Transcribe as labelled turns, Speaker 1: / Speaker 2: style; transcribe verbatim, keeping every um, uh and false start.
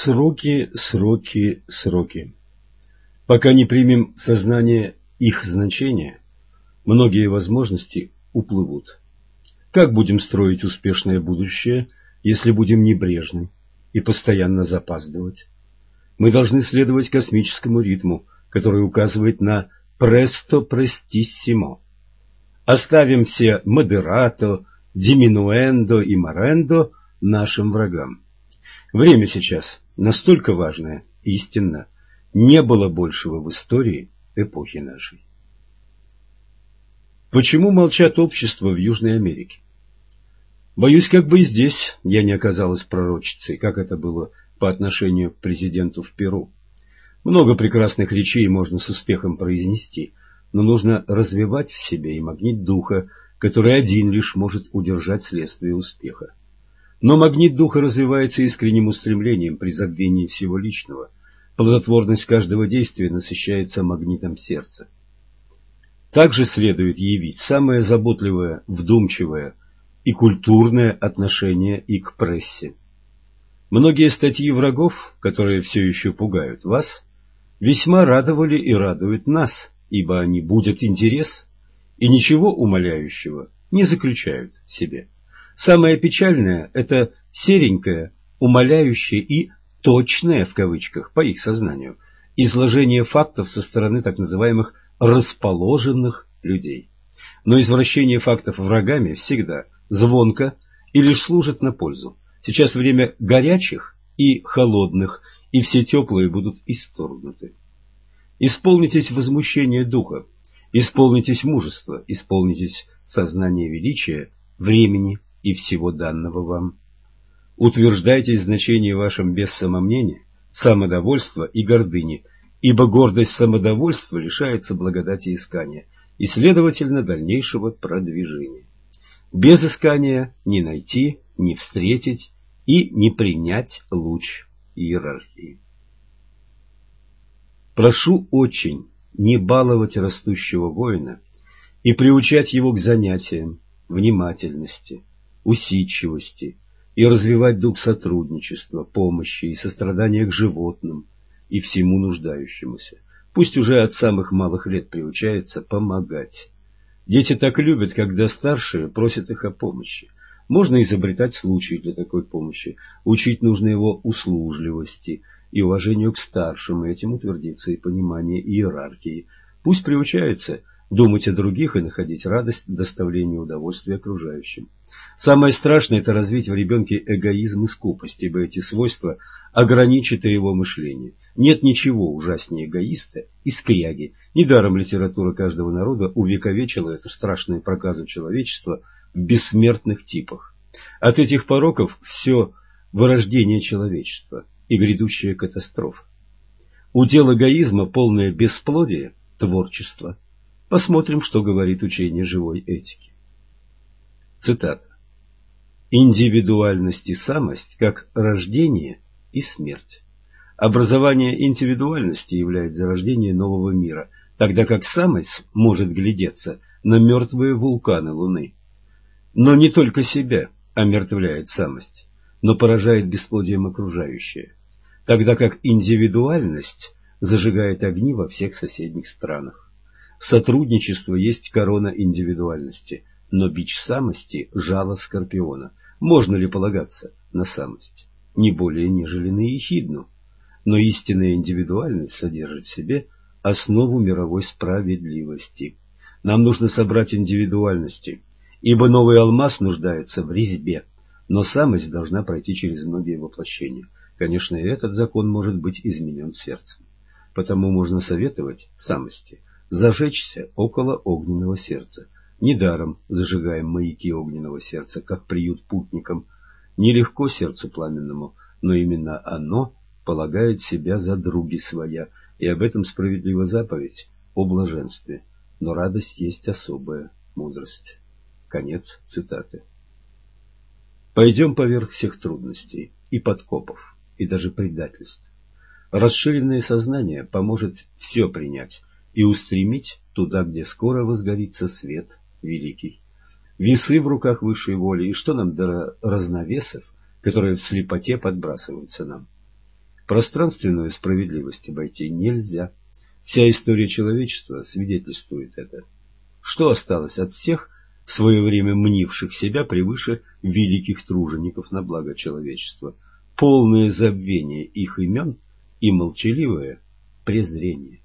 Speaker 1: Сроки, сроки, сроки. Пока не примем в сознание их значения, многие возможности уплывут. Как будем строить успешное будущее, если будем небрежны и постоянно запаздывать? Мы должны следовать космическому ритму, который указывает на «престо престиссимо». Оставим все модерато, диминуэндо и морендо нашим врагам. Время сейчас настолько важное, истинно, не было большего в истории эпохи нашей. Почему молчат общества в Южной Америке? Боюсь, как бы и здесь я не оказалась пророчицей, как это было по отношению к президенту в Перу. Много прекрасных речей можно с успехом произнести, но нужно развивать в себе и магнит духа, который один лишь может удержать следствие успеха. Но магнит духа развивается искренним устремлением при забвении всего личного. Плодотворность каждого действия насыщается магнитом сердца. Также следует явить самое заботливое, вдумчивое и культурное отношение и к прессе. Многие статьи врагов, которые все еще пугают вас, весьма радовали и радуют нас, ибо они будут интерес и ничего умаляющего не заключают в себе. Самое печальное – это серенькое, умаляющее и «точное» в кавычках, по их сознанию, изложение фактов со стороны так называемых «расположенных людей». Но извращение фактов врагами всегда звонко и лишь служит на пользу. Сейчас время горячих и холодных, и все теплые будут исторгнуты. Исполнитесь возмущения духа, исполнитесь мужества, исполнитесь сознания величия, времени и всего данного вам. Утверждайтесь в значении вашем без самомнения, самодовольства и гордыни, ибо гордость самодовольства лишается благодати искания и, следовательно, дальнейшего продвижения. Без искания не найти, не встретить и не принять луч иерархии. Прошу очень не баловать растущего воина и приучать его к занятиям, внимательности, усидчивости и развивать дух сотрудничества, помощи и сострадания к животным и всему нуждающемуся. Пусть уже от самых малых лет приучается помогать. Дети так любят, когда старшие просят их о помощи. Можно изобретать случаи для такой помощи. Учить нужно его услужливости и уважению к старшим, и этим утвердится и понимание иерархии. Пусть приучается думать о других и находить радость в доставлении удовольствия окружающим. Самое страшное – это развить в ребенке эгоизм и скупость, ибо эти свойства ограничат и его мышление. Нет ничего ужаснее эгоиста и скряги. Недаром литература каждого народа увековечила эту страшную проказу человечества в бессмертных типах. От этих пороков все вырождение человечества и грядущая катастрофа. Удел эгоизма полное бесплодие – творчество. Посмотрим, что говорит учение живой этики. Цитата. Индивидуальность и самость как рождение и смерть. Образование индивидуальности является зарождением нового мира, тогда как самость может глядеться на мертвые вулканы Луны. Но не только себя омертвляет самость, но поражает бесплодием окружающее, тогда как индивидуальность зажигает огни во всех соседних странах. Сотрудничество есть корона индивидуальности, но бич самости – жало скорпиона. Можно ли полагаться на самость? Не более, нежели на ехидну. Но истинная индивидуальность содержит в себе основу мировой справедливости. Нам нужно собрать индивидуальности, ибо новый алмаз нуждается в резьбе, но самость должна пройти через многие воплощения. Конечно, и этот закон может быть изменен сердцем. Потому можно советовать самости зажечься около огненного сердца. Недаром зажигаем маяки огненного сердца, как приют путникам. Нелегко сердцу пламенному, но именно оно полагает себя за други своя, и об этом справедлива заповедь о блаженстве. Но радость есть особая мудрость. Конец цитаты. Пойдем поверх всех трудностей и подкопов, и даже предательств. Расширенное сознание поможет все принять и устремить туда, где скоро возгорится свет великий. Весы в руках высшей воли, и что нам до разновесов, которые в слепоте подбрасываются нам? Пространственную справедливость обойти нельзя. Вся история человечества свидетельствует это. Что осталось от всех, в свое время мнивших себя превыше великих тружеников на благо человечества? Полное забвение их имен и молчаливое презрение.